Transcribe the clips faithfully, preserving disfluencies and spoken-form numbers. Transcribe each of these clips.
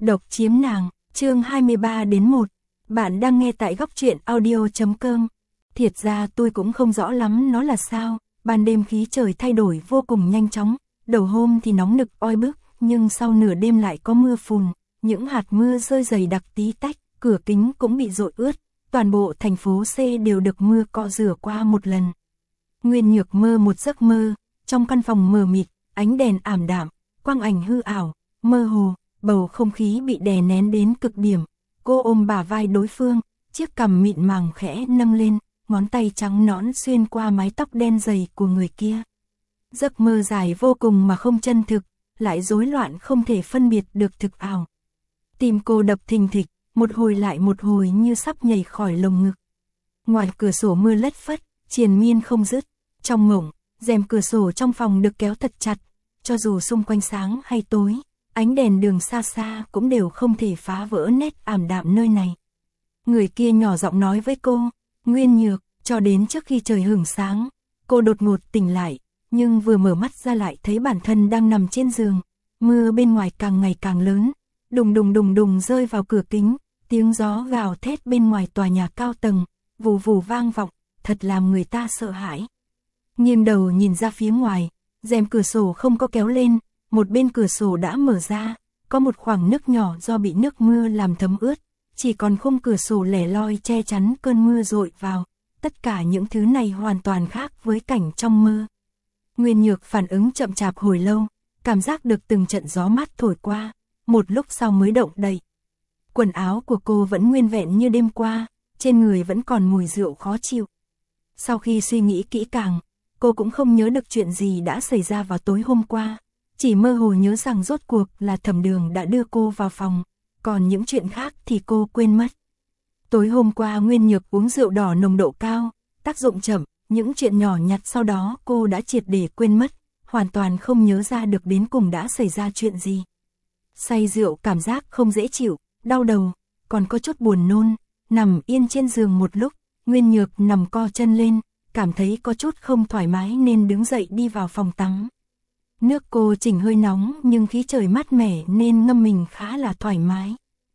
Độc chiếm nàng, chương hai mươi ba đến một. Bạn đang nghe tại góc truyện audio chấm com. Thiệt ra tôi cũng không rõ lắm nó là sao, ban đêm khí trời thay đổi vô cùng nhanh chóng, đầu hôm thì nóng nực oi bức, nhưng sau nửa đêm lại có mưa phùn, những hạt mưa rơi dày đặc tí tách, cửa kính cũng bị dội ướt, toàn bộ thành phố C đều được mưa cọ rửa qua một lần. Nguyên Nhược mơ một giấc mơ, trong căn phòng mờ mịt, ánh đèn ảm đạm, quang ảnh hư ảo, mơ hồ, bầu không khí bị đè nén đến cực điểm. Cô ôm bả vai đối phương, chiếc cằm mịn màng khẽ nâng lên, ngón tay trắng nõn xuyên qua mái tóc đen dày của người kia. Giấc mơ dài vô cùng mà không chân thực, lại rối loạn không thể phân biệt được thực ảo. Tim cô đập thình thịch, một hồi lại một hồi như sắp nhảy khỏi lồng ngực. Ngoài cửa sổ mưa lất phất, triền miên không dứt. Trong mộng, rèm cửa sổ trong phòng được kéo thật chặt, cho dù xung quanh sáng hay tối, ánh đèn đường xa xa cũng đều không thể phá vỡ nét ảm đạm nơi này. Người kia nhỏ giọng nói với cô, Nguyên Nhược, cho đến trước khi trời hửng sáng, cô đột ngột tỉnh lại, nhưng vừa mở mắt ra lại thấy bản thân đang nằm trên giường, mưa bên ngoài càng ngày càng lớn, đùng đùng đùng đùng rơi vào cửa kính, tiếng gió gào thét bên ngoài tòa nhà cao tầng, vù vù vang vọng, thật làm người ta sợ hãi. Nghiêng đầu nhìn ra phía ngoài, rèm cửa sổ không có kéo lên, một bên cửa sổ đã mở ra, có một khoảng nước nhỏ do bị nước mưa làm thấm ướt, chỉ còn khung cửa sổ lẻ loi che chắn cơn mưa dội vào, tất cả những thứ này hoàn toàn khác với cảnh trong mơ. Nguyên Nhược phản ứng chậm chạp hồi lâu, cảm giác được từng trận gió mát thổi qua, một lúc sau mới động đậy. Quần áo của cô vẫn nguyên vẹn như đêm qua, trên người vẫn còn mùi rượu khó chịu. Sau khi suy nghĩ kỹ càng, cô cũng không nhớ được chuyện gì đã xảy ra vào tối hôm qua, chỉ mơ hồ nhớ rằng rốt cuộc là Thẩm Đường đã đưa cô vào phòng, còn những chuyện khác thì cô quên mất. Tối hôm qua Nguyên Nhược uống rượu đỏ nồng độ cao, tác dụng chậm, những chuyện nhỏ nhặt sau đó cô đã triệt để quên mất, hoàn toàn không nhớ ra được đến cùng đã xảy ra chuyện gì. Say rượu cảm giác không dễ chịu, đau đầu, còn có chút buồn nôn, nằm yên trên giường một lúc, Nguyên Nhược nằm co chân lên, cảm thấy có chút không thoải mái nên đứng dậy đi vào phòng tắm. Nước cô chỉnh hơi nóng nhưng khí trời mát mẻ nên ngâm mình khá là thoải mái.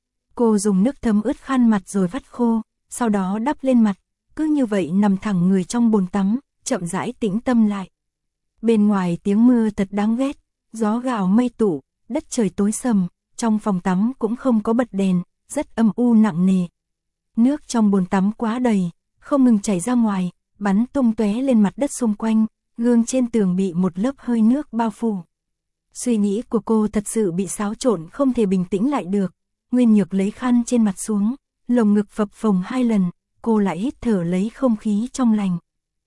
Cô dùng nước thấm ướt khăn mặt rồi vắt khô, sau đó đắp lên mặt, cứ như vậy nằm thẳng người trong bồn tắm, chậm rãi tĩnh tâm lại. Bên ngoài tiếng mưa thật đáng ghét, gió gào mây tụ, đất trời tối sầm, trong phòng tắm cũng không có bật đèn, rất âm u nặng nề. Nước trong bồn tắm quá đầy, không ngừng chảy ra ngoài, bắn tung tóe lên mặt đất xung quanh, gương trên tường bị một lớp hơi nước bao phủ. Suy nghĩ của cô thật sự bị xáo trộn không thể bình tĩnh lại được. Nguyên Nhược lấy khăn trên mặt xuống, lồng ngực phập phồng hai lần, cô lại hít thở lấy không khí trong lành.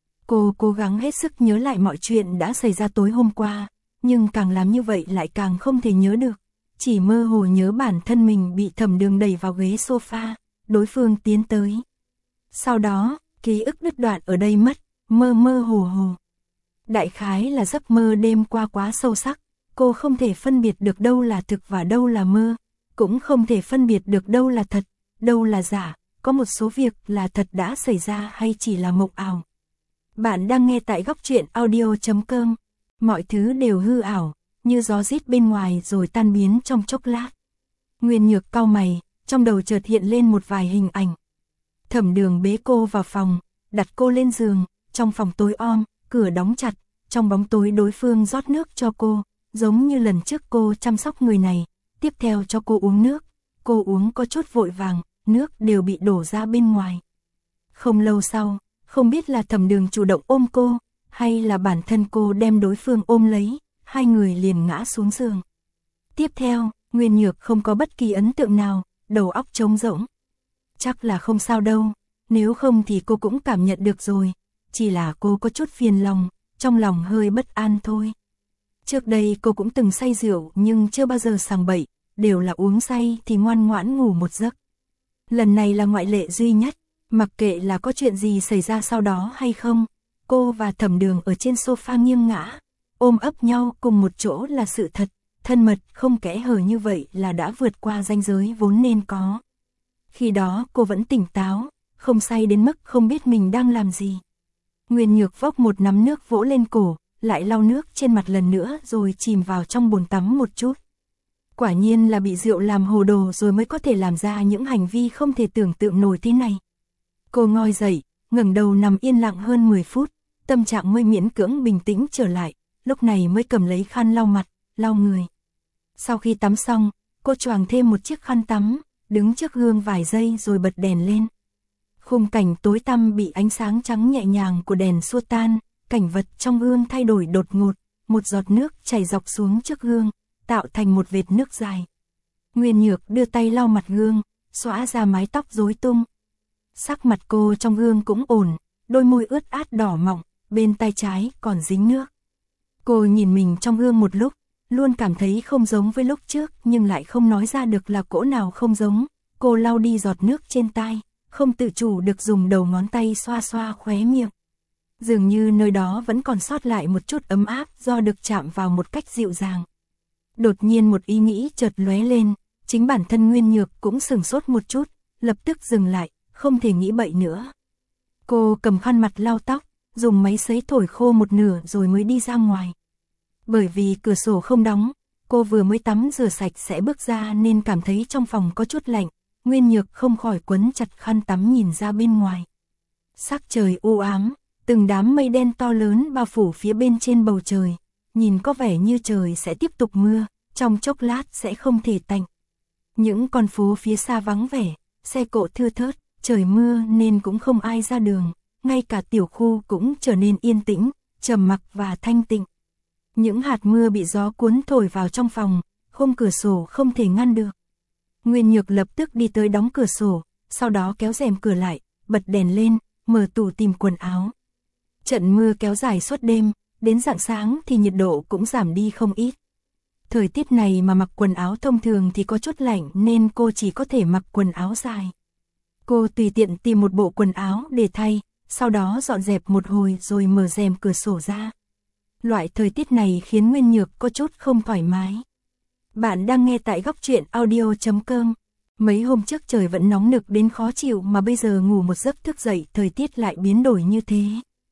Cô cố gắng hết sức nhớ lại mọi chuyện đã xảy ra tối hôm qua, nhưng càng làm như vậy lại càng không thể nhớ được. Chỉ mơ hồ nhớ bản thân mình bị Thẩm Đường đẩy vào ghế sofa, đối phương tiến tới. Sau đó, ký ức đứt đoạn ở đây mất, mơ mơ hồ hồ. Đại khái là giấc mơ đêm qua quá sâu sắc, cô không thể phân biệt được đâu là thực và đâu là mơ, cũng không thể phân biệt được đâu là thật, đâu là giả, có một số việc là thật đã xảy ra hay chỉ là mộng ảo. Bạn đang nghe tại góc truyện audio chấm com, mọi thứ đều hư ảo, như gió rít bên ngoài rồi tan biến trong chốc lát. Nguyên Nhược cau mày, trong đầu chợt hiện lên một vài hình ảnh. Thẩm Đường bế cô vào phòng, đặt cô lên giường, trong phòng tối om, cửa đóng chặt, trong bóng tối đối phương rót nước cho cô, giống như lần trước cô chăm sóc người này, tiếp theo cho cô uống nước, cô uống có chút vội vàng, nước đều bị đổ ra bên ngoài. Không lâu sau, không biết là Thẩm Đường chủ động ôm cô, hay là bản thân cô đem đối phương ôm lấy, hai người liền ngã xuống giường. Tiếp theo, Nguyên Nhược không có bất kỳ ấn tượng nào, đầu óc trống rỗng. Chắc là không sao đâu, nếu không thì cô cũng cảm nhận được rồi, chỉ là cô có chút phiền lòng, trong lòng hơi bất an thôi. Trước đây cô cũng từng say rượu nhưng chưa bao giờ sằng bậy, đều là uống say thì ngoan ngoãn ngủ một giấc. Lần này là ngoại lệ duy nhất, mặc kệ là có chuyện gì xảy ra sau đó hay không, cô và Thẩm Đường ở trên sofa nghiêng ngã, ôm ấp nhau cùng một chỗ là sự thật, thân mật không kẽ hở như vậy là đã vượt qua ranh giới vốn nên có. Khi đó cô vẫn tỉnh táo, không say đến mức không biết mình đang làm gì. Nguyên Nhược vốc một nắm nước vỗ lên cổ, lại lau nước trên mặt lần nữa rồi chìm vào trong bồn tắm một chút. Quả nhiên là bị rượu làm hồ đồ rồi mới có thể làm ra những hành vi không thể tưởng tượng nổi thế này. Cô ngoi dậy, ngẩng đầu nằm yên lặng hơn mười phút, tâm trạng mới miễn cưỡng bình tĩnh trở lại, lúc này mới cầm lấy khăn lau mặt, lau người. Sau khi tắm xong, cô choàng thêm một chiếc khăn tắm, đứng trước gương vài giây rồi bật đèn lên. Khung cảnh tối tăm bị ánh sáng trắng nhẹ nhàng của đèn xua tan, cảnh vật trong gương thay đổi đột ngột, một giọt nước chảy dọc xuống trước gương, tạo thành một vệt nước dài. Nguyên Nhược đưa tay lau mặt gương, xõa ra mái tóc rối tung. Sắc mặt cô trong gương cũng ổn, đôi môi ướt át đỏ mọng, bên tay trái còn dính nước. Cô nhìn mình trong gương một lúc, luôn cảm thấy không giống với lúc trước nhưng lại không nói ra được là cỗ nào không giống. Cô lau đi giọt nước trên tai, không tự chủ được dùng đầu ngón tay xoa xoa khóe miệng. Dường như nơi đó vẫn còn sót lại một chút ấm áp do được chạm vào một cách dịu dàng. Đột nhiên một ý nghĩ chợt lóe lên, chính bản thân Nguyên Nhược cũng sửng sốt một chút, lập tức dừng lại, không thể nghĩ bậy nữa. Cô cầm khăn mặt lau tóc, dùng máy sấy thổi khô một nửa rồi mới đi ra ngoài. Bởi vì cửa sổ không đóng, cô vừa mới tắm rửa sạch sẽ bước ra nên cảm thấy trong phòng có chút lạnh. Nguyên Nhược không khỏi quấn chặt khăn tắm nhìn ra bên ngoài. Sắc trời u ám, từng đám mây đen to lớn bao phủ phía bên trên bầu trời, nhìn có vẻ như trời sẽ tiếp tục mưa, trong chốc lát sẽ không thể tạnh. Những con phố phía xa vắng vẻ, xe cộ thưa thớt, trời mưa nên cũng không ai ra đường, ngay cả tiểu khu cũng trở nên yên tĩnh, trầm mặc và thanh tịnh. Những hạt mưa bị gió cuốn thổi vào trong phòng, khung cửa sổ không thể ngăn được. Nguyên Nhược lập tức đi tới đóng cửa sổ, sau đó kéo rèm cửa lại, bật đèn lên, mở tủ tìm quần áo. Trận mưa kéo dài suốt đêm, đến rạng sáng thì nhiệt độ cũng giảm đi không ít. Thời tiết này mà mặc quần áo thông thường thì có chút lạnh nên cô chỉ có thể mặc quần áo dài. Cô tùy tiện tìm một bộ quần áo để thay, sau đó dọn dẹp một hồi rồi mở rèm cửa sổ ra. Loại thời tiết này khiến Nguyên Nhược có chút không thoải mái. Bạn đang nghe tại góc truyện audio chấm com. Mấy hôm trước trời vẫn nóng nực đến khó chịu mà bây giờ ngủ một giấc thức dậy thời tiết lại biến đổi như thế.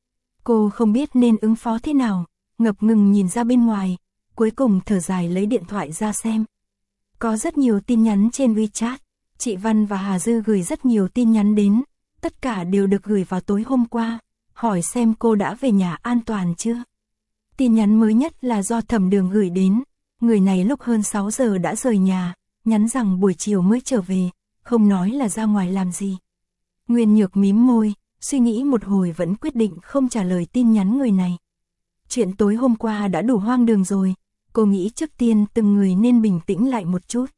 Cô không biết nên ứng phó thế nào, ngập ngừng nhìn ra bên ngoài, cuối cùng thở dài lấy điện thoại ra xem. Có rất nhiều tin nhắn trên WeChat, chị Văn và Hà Dư gửi rất nhiều tin nhắn đến, tất cả đều được gửi vào tối hôm qua, hỏi xem cô đã về nhà an toàn chưa. Tin nhắn mới nhất là do Thẩm Đường gửi đến, người này lúc hơn sáu giờ đã rời nhà, nhắn rằng buổi chiều mới trở về, không nói là ra ngoài làm gì. Nguyên Nhược mím môi, suy nghĩ một hồi vẫn quyết định không trả lời tin nhắn người này. Chuyện tối hôm qua đã đủ hoang đường rồi, cô nghĩ trước tiên từng người nên bình tĩnh lại một chút.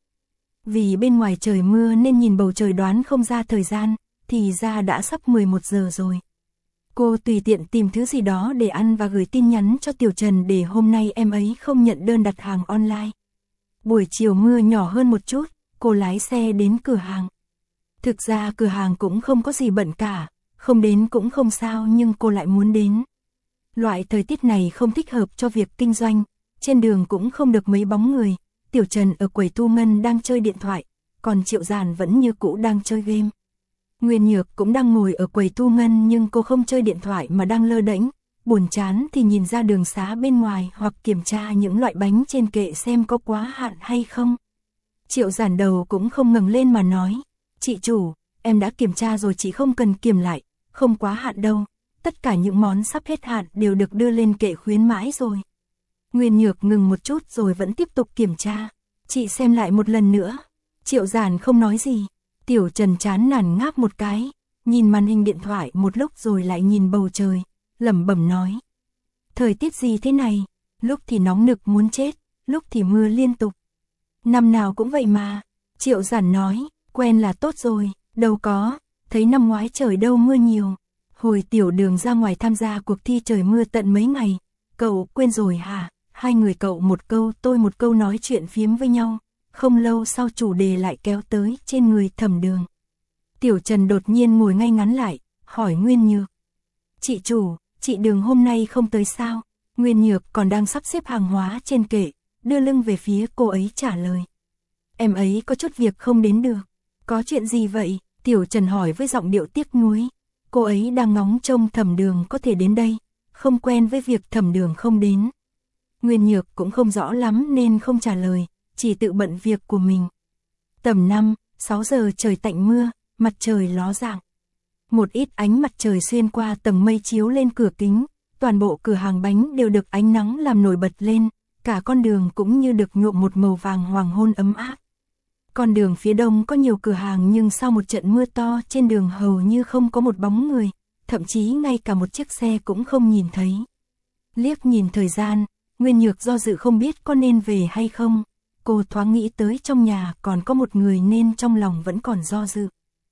Vì bên ngoài trời mưa nên nhìn bầu trời đoán không ra thời gian, thì ra đã sắp mười một giờ rồi. Cô tùy tiện tìm thứ gì đó để ăn và gửi tin nhắn cho Tiểu Trần để hôm nay em ấy không nhận đơn đặt hàng online. Buổi chiều mưa nhỏ hơn một chút, cô lái xe đến cửa hàng. Thực ra cửa hàng cũng không có gì bận cả, không đến cũng không sao nhưng cô lại muốn đến. Loại thời tiết này không thích hợp cho việc kinh doanh, trên đường cũng không được mấy bóng người. Tiểu Trần ở quầy thu ngân đang chơi điện thoại, còn Triệu Giản vẫn như cũ đang chơi game. Nguyên Nhược cũng đang ngồi ở quầy thu ngân nhưng cô không chơi điện thoại mà đang lơ đễnh, buồn chán thì nhìn ra đường xá bên ngoài hoặc kiểm tra những loại bánh trên kệ xem có quá hạn hay không. Triệu Giản đầu cũng không ngẩng lên mà nói, chị chủ, em đã kiểm tra rồi chị không cần kiểm lại, không quá hạn đâu, tất cả những món sắp hết hạn đều được đưa lên kệ khuyến mãi rồi. Nguyên Nhược ngừng một chút rồi vẫn tiếp tục kiểm tra, chị xem lại một lần nữa. Triệu Giản không nói gì. Tiểu Trần chán nản ngáp một cái, nhìn màn hình điện thoại một lúc rồi lại nhìn bầu trời, lẩm bẩm nói. Thời tiết gì thế này, lúc thì nóng nực muốn chết, lúc thì mưa liên tục. Năm nào cũng vậy mà, Triệu Giản nói, quen là tốt rồi, đâu có, thấy năm ngoái trời đâu mưa nhiều. Hồi Tiểu Đường ra ngoài tham gia cuộc thi trời mưa tận mấy ngày, cậu quên rồi hả? Hai người cậu một câu tôi một câu nói chuyện phiếm với nhau. Không lâu sau chủ đề lại kéo tới trên người Thẩm Đường. Tiểu Trần đột nhiên ngồi ngay ngắn lại, hỏi Nguyên Nhược. Chị chủ, chị Đường hôm nay không tới sao? Nguyên Nhược còn đang sắp xếp hàng hóa trên kệ, đưa lưng về phía cô ấy trả lời. Em ấy có chút việc không đến được. Có chuyện gì vậy? Tiểu Trần hỏi với giọng điệu tiếc nuối. Cô ấy đang ngóng trông Thẩm Đường có thể đến đây, không quen với việc Thẩm Đường không đến. Nguyên Nhược cũng không rõ lắm nên không trả lời. chỉ tự bận việc của mình. Tầm năm, sáu giờ trời tạnh mưa, mặt trời ló dạng. Một ít ánh mặt trời xuyên qua tầng mây chiếu lên cửa kính, toàn bộ cửa hàng bánh đều được ánh nắng làm nổi bật lên, cả con đường cũng như được nhuộm một màu vàng hoàng hôn ấm áp. Con đường phía đông có nhiều cửa hàng nhưng sau một trận mưa to trên đường hầu như không có một bóng người, thậm chí ngay cả một chiếc xe cũng không nhìn thấy. Liếc nhìn thời gian, Nguyên Nhược do dự không biết có nên về hay không. Cô thoáng nghĩ tới trong nhà còn có một người nên trong lòng vẫn còn do dự.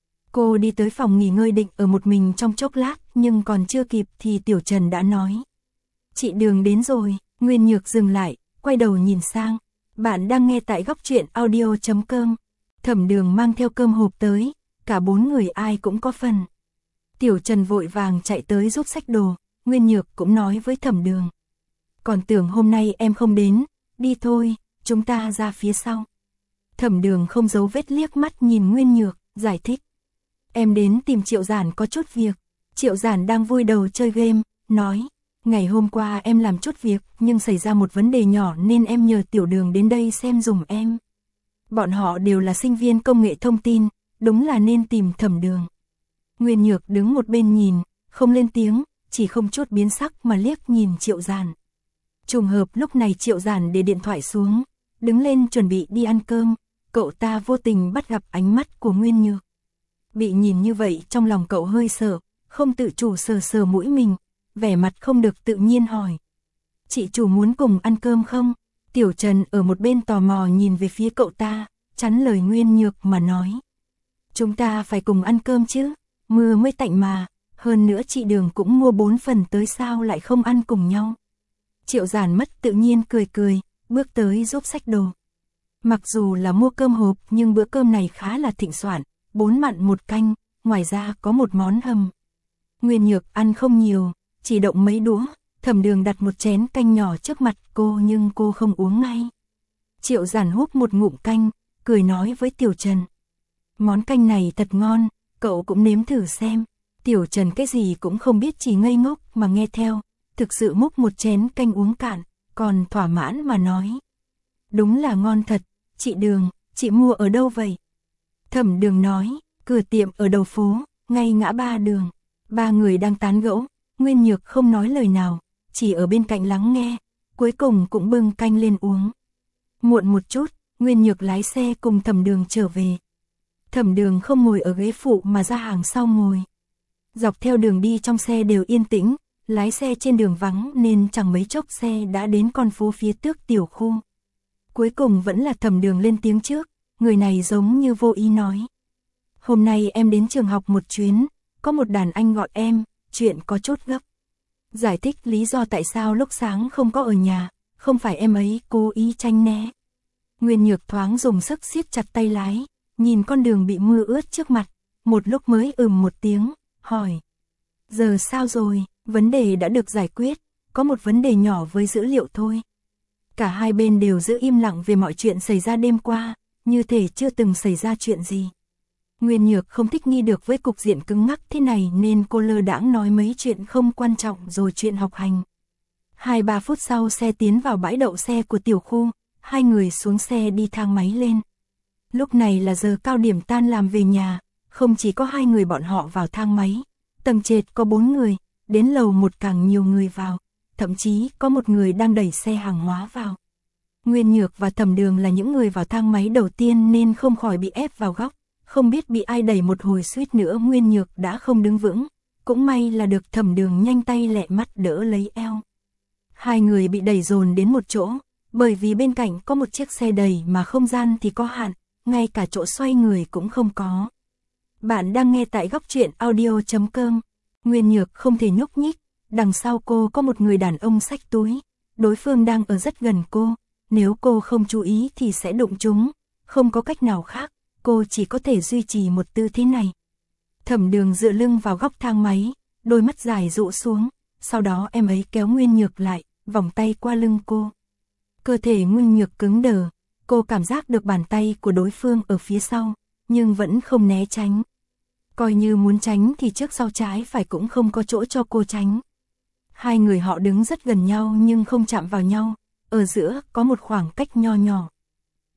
Cô đi tới phòng nghỉ ngơi định ở một mình trong chốc lát, nhưng còn chưa kịp thì Tiểu Trần đã nói: "Chị Đường đến rồi." Nguyên Nhược dừng lại, quay đầu nhìn sang. Bạn đang nghe tại góc truyện audio chấm com. Thẩm Đường mang theo cơm hộp tới, cả bốn người ai cũng có phần. Tiểu Trần vội vàng chạy tới giúp xách đồ, Nguyên Nhược cũng nói với Thẩm Đường: "Còn tưởng hôm nay em không đến, đi thôi, chúng ta ra phía sau." Thẩm Đường không giấu vết liếc mắt nhìn Nguyên Nhược, giải thích: "Em đến tìm Triệu Giản có chút việc." Triệu Giản đang vui đầu chơi game, nói: "Ngày hôm qua em làm chút việc nhưng xảy ra một vấn đề nhỏ nên em nhờ Tiểu Đường đến đây xem dùm em." Bọn họ đều là sinh viên công nghệ thông tin, đúng là nên tìm Thẩm Đường. Nguyên Nhược đứng một bên nhìn, không lên tiếng, chỉ không chút biến sắc mà liếc nhìn Triệu Giản. Trùng hợp lúc này Triệu Giản để điện thoại xuống, đứng lên chuẩn bị đi ăn cơm, cậu ta vô tình bắt gặp ánh mắt của Nguyên Nhược. Bị nhìn như vậy trong lòng cậu hơi sợ, không tự chủ sờ sờ mũi mình, vẻ mặt không được tự nhiên hỏi: "Chị chủ muốn cùng ăn cơm không?" Tiểu Trần ở một bên tò mò nhìn về phía cậu ta, chắn lời Nguyên Nhược mà nói: "Chúng ta phải cùng ăn cơm chứ, mưa mới tạnh mà, hơn nữa chị Đường cũng mua bốn phần tới sao lại không ăn cùng nhau." Triệu Giản mất tự nhiên cười cười, bước tới giúp xách đồ. Mặc dù là mua cơm hộp nhưng bữa cơm này khá là thịnh soạn, bốn mặn một canh, ngoài ra có một món hầm. Nguyên Nhược ăn không nhiều, chỉ động mấy đũa. Thẩm Đường đặt một chén canh nhỏ trước mặt cô nhưng cô không uống ngay. Triệu Giản húp một ngụm canh, cười nói với Tiểu Trần: "Món canh này thật ngon, cậu cũng nếm thử xem." Tiểu Trần cái gì cũng không biết, chỉ ngây ngốc mà nghe theo, thực sự múc một chén canh uống cạn, còn thỏa mãn mà nói: "Đúng là ngon thật, chị Đường, chị mua ở đâu vậy?" Thẩm Đường nói: "Cửa tiệm ở đầu phố, ngay ngã ba đường." Ba người đang tán gẫu, Nguyên Nhược không nói lời nào, chỉ ở bên cạnh lắng nghe, cuối cùng cũng bưng canh lên uống. Muộn một chút, Nguyên Nhược lái xe cùng Thẩm Đường trở về. Thẩm Đường không ngồi ở ghế phụ mà ra hàng sau ngồi. Dọc theo đường đi trong xe đều yên tĩnh, lái xe trên đường vắng nên chẳng mấy chốc xe đã đến con phố phía Tước tiểu khu. Cuối cùng vẫn là Thẩm Đường lên tiếng trước, người này giống như vô ý nói: "Hôm nay em đến trường học một chuyến, có một đàn anh gọi em, chuyện có chút gấp." Giải thích lý do tại sao lúc sáng không có ở nhà, không phải em ấy cố ý tránh né. Nguyên Nhược thoáng dùng sức siết chặt tay lái, nhìn con đường bị mưa ướt trước mặt, một lúc mới ừm một tiếng, hỏi: "Giờ sao rồi?" "Vấn đề đã được giải quyết, có một vấn đề nhỏ với dữ liệu thôi." Cả hai bên đều giữ im lặng về mọi chuyện xảy ra đêm qua, như thể chưa từng xảy ra chuyện gì. Nguyên Nhược không thích nghi được với cục diện cứng ngắc thế này nên cô lơ đãng nói mấy chuyện không quan trọng rồi chuyện học hành. Hai ba phút sau xe tiến vào bãi đậu xe của tiểu khu, hai người xuống xe đi thang máy lên. Lúc này là giờ cao điểm tan làm về nhà, không chỉ có hai người bọn họ vào thang máy, tầng trệt có bốn người, đến lầu một càng nhiều người vào, thậm chí có một người đang đẩy xe hàng hóa vào. Nguyên Nhược và Thẩm Đường là những người vào thang máy đầu tiên nên không khỏi bị ép vào góc, không biết bị ai đẩy một hồi suýt nữa Nguyên Nhược đã không đứng vững, cũng may là được Thẩm Đường nhanh tay lẹ mắt đỡ lấy eo. Hai người bị đẩy dồn đến một chỗ, bởi vì bên cạnh có một chiếc xe đẩy mà không gian thì có hạn, ngay cả chỗ xoay người cũng không có. Bạn đang nghe tại góc truyện audio chấm com. Nguyên Nhược không thể nhúc nhích, đằng sau cô có một người đàn ông xách túi, đối phương đang ở rất gần cô, nếu cô không chú ý thì sẽ đụng chúng, không có cách nào khác, cô chỉ có thể duy trì một tư thế này. Thẩm Đường dựa lưng vào góc thang máy, đôi mắt dài rũ xuống, sau đó em ấy kéo Nguyên Nhược lại, vòng tay qua lưng cô. Cơ thể Nguyên Nhược cứng đờ, cô cảm giác được bàn tay của đối phương ở phía sau, nhưng vẫn không né tránh. Coi như muốn tránh thì trước sau trái phải cũng không có chỗ cho cô tránh. Hai người họ đứng rất gần nhau nhưng không chạm vào nhau, ở giữa có một khoảng cách nho nhỏ.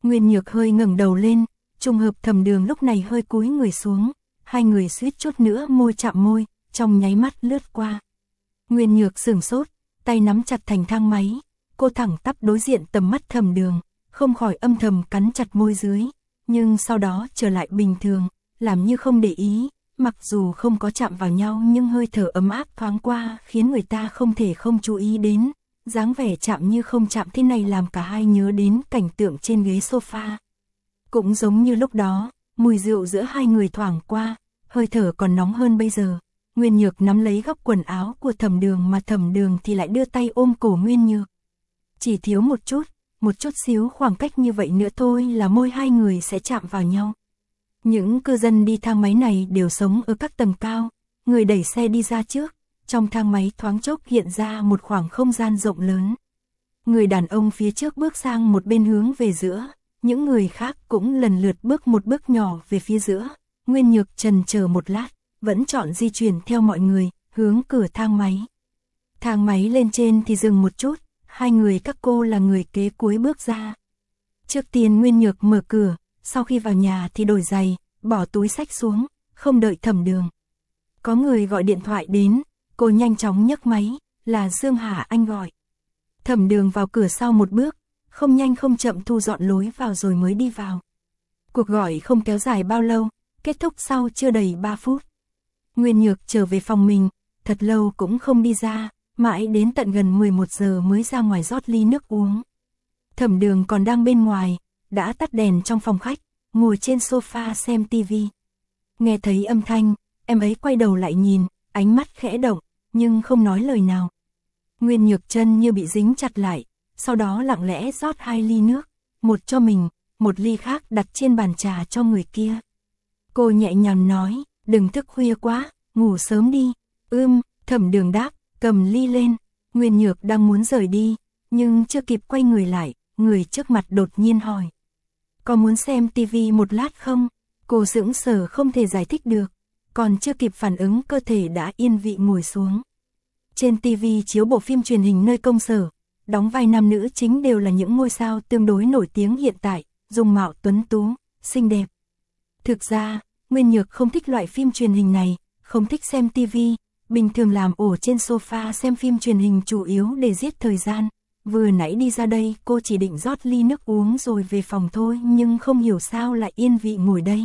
Nguyên Nhược hơi ngẩng đầu lên, trùng hợp Thẩm Đường lúc này hơi cúi người xuống, hai người suýt chút nữa môi chạm môi, trong nháy mắt lướt qua. Nguyên Nhược sửng sốt, tay nắm chặt thành thang máy, cô thẳng tắp đối diện tầm mắt Thẩm Đường, không khỏi âm thầm cắn chặt môi dưới, nhưng sau đó trở lại bình thường, làm như không để ý, mặc dù không có chạm vào nhau nhưng hơi thở ấm áp thoáng qua khiến người ta không thể không chú ý đến, dáng vẻ chạm như không chạm thế này làm cả hai nhớ đến cảnh tượng trên ghế sofa. Cũng giống như lúc đó, mùi rượu giữa hai người thoảng qua, hơi thở còn nóng hơn bây giờ. Nguyên Nhược nắm lấy góc quần áo của Thẩm Đường mà Thẩm Đường thì lại đưa tay ôm cổ Nguyên Nhược. Chỉ thiếu một chút, một chút xíu khoảng cách như vậy nữa thôi là môi hai người sẽ chạm vào nhau. Những cư dân đi thang máy này đều sống ở các tầng cao, người đẩy xe đi ra trước, trong thang máy thoáng chốc hiện ra một khoảng không gian rộng lớn. Người đàn ông phía trước bước sang một bên hướng về giữa, những người khác cũng lần lượt bước một bước nhỏ về phía giữa. Nguyên Nhược chần chờ một lát, vẫn chọn di chuyển theo mọi người, hướng cửa thang máy. Thang máy lên trên thì dừng một chút, hai người các cô là người kế cuối bước ra. Trước tiên Nguyên Nhược mở cửa, sau khi vào nhà thì đổi giày, bỏ túi xách xuống, không đợi Thẩm Đường. Có người gọi điện thoại đến, cô nhanh chóng nhấc máy, là Dương Hà Anh gọi. Thẩm Đường vào cửa sau một bước, không nhanh không chậm thu dọn lối vào rồi mới đi vào. Cuộc gọi không kéo dài bao lâu, kết thúc sau chưa đầy ba phút. Nguyên Nhược trở về phòng mình, thật lâu cũng không đi ra, mãi đến tận gần mười một giờ mới ra ngoài rót ly nước uống. Thẩm Đường còn đang bên ngoài, đã tắt đèn trong phòng khách, ngồi trên sofa xem tivi. Nghe thấy âm thanh, em ấy quay đầu lại nhìn, ánh mắt khẽ động, nhưng không nói lời nào. Nguyên Nhược chân như bị dính chặt lại, sau đó lặng lẽ rót hai ly nước, một cho mình, một ly khác đặt trên bàn trà cho người kia. Cô nhẹ nhàng nói, đừng thức khuya quá, ngủ sớm đi. Ưm, Thẩm Đường đáp, cầm ly lên. Nguyên Nhược đang muốn rời đi, nhưng chưa kịp quay người lại, người trước mặt đột nhiên hỏi. Có muốn xem tivi một lát không? Cô sững sờ không thể giải thích được, còn chưa kịp phản ứng cơ thể đã yên vị ngồi xuống. Trên tivi chiếu bộ phim truyền hình nơi công sở, đóng vai nam nữ chính đều là những ngôi sao tương đối nổi tiếng hiện tại, dung mạo tuấn tú, xinh đẹp. Thực ra, Nguyên Nhược không thích loại phim truyền hình này, không thích xem tivi, bình thường làm ổ trên sofa xem phim truyền hình chủ yếu để giết thời gian. Vừa nãy đi ra đây cô chỉ định rót ly nước uống rồi về phòng thôi nhưng không hiểu sao lại yên vị ngồi đây.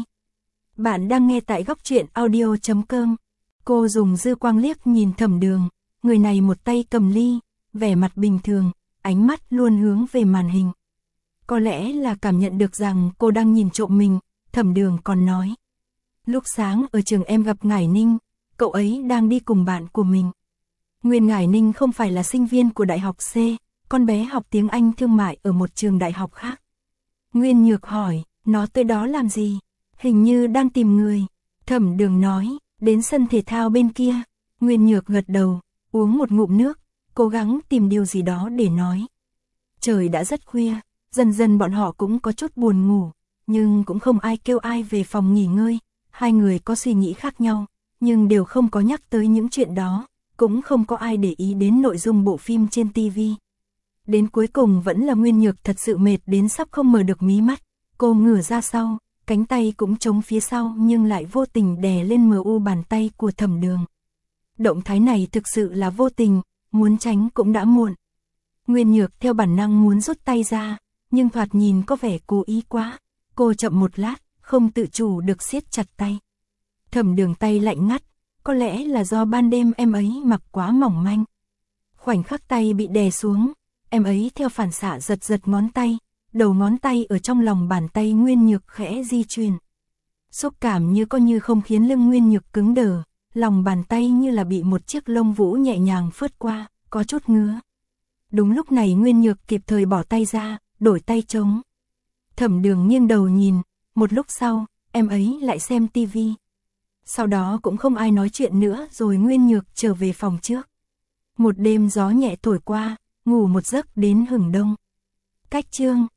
Bạn đang nghe tại góc truyện audio chấm com. Cô dùng dư quang liếc nhìn Thẩm Đường, người này một tay cầm ly, vẻ mặt bình thường, ánh mắt luôn hướng về màn hình. Có lẽ là cảm nhận được rằng cô đang nhìn trộm mình, Thẩm Đường còn nói. Lúc sáng ở trường em gặp Ngải Ninh, cậu ấy đang đi cùng bạn của mình. Nguyên Ngải Ninh không phải là sinh viên của Đại học C, con bé học tiếng Anh thương mại ở một trường đại học khác. Nguyên Nhược hỏi, nó tới đó làm gì? Hình như đang tìm người. Thẩm Đường nói, đến sân thể thao bên kia. Nguyên Nhược gật đầu, uống một ngụm nước, cố gắng tìm điều gì đó để nói. Trời đã rất khuya, dần dần bọn họ cũng có chút buồn ngủ, nhưng cũng không ai kêu ai về phòng nghỉ ngơi. Hai người có suy nghĩ khác nhau, nhưng đều không có nhắc tới những chuyện đó, cũng không có ai để ý đến nội dung bộ phim trên tivi. Đến cuối cùng vẫn là Nguyên Nhược thật sự mệt đến sắp không mở được mí mắt, cô ngửa ra sau, cánh tay cũng chống phía sau nhưng lại vô tình đè lên mờ u bàn tay của Thẩm Đường. Động thái này thực sự là vô tình, muốn tránh cũng đã muộn. Nguyên Nhược theo bản năng muốn rút tay ra, nhưng thoạt nhìn có vẻ cố ý quá, cô chậm một lát, không tự chủ được siết chặt tay. Thẩm Đường tay lạnh ngắt, có lẽ là do ban đêm em ấy mặc quá mỏng manh. Khoảnh khắc tay bị đè xuống, em ấy theo phản xạ giật giật ngón tay, đầu ngón tay ở trong lòng bàn tay Nguyên Nhược khẽ di chuyển. Xúc cảm như có như không khiến lưng Nguyên Nhược cứng đờ, lòng bàn tay như là bị một chiếc lông vũ nhẹ nhàng phớt qua, có chút ngứa. Đúng lúc này Nguyên Nhược kịp thời bỏ tay ra, đổi tay trống. Thẩm Đường nghiêng đầu nhìn, một lúc sau, em ấy lại xem tivi. Sau đó cũng không ai nói chuyện nữa rồi Nguyên Nhược trở về phòng trước. Một đêm gió nhẹ thổi qua, ngủ một giấc đến hửng đông. Cách chương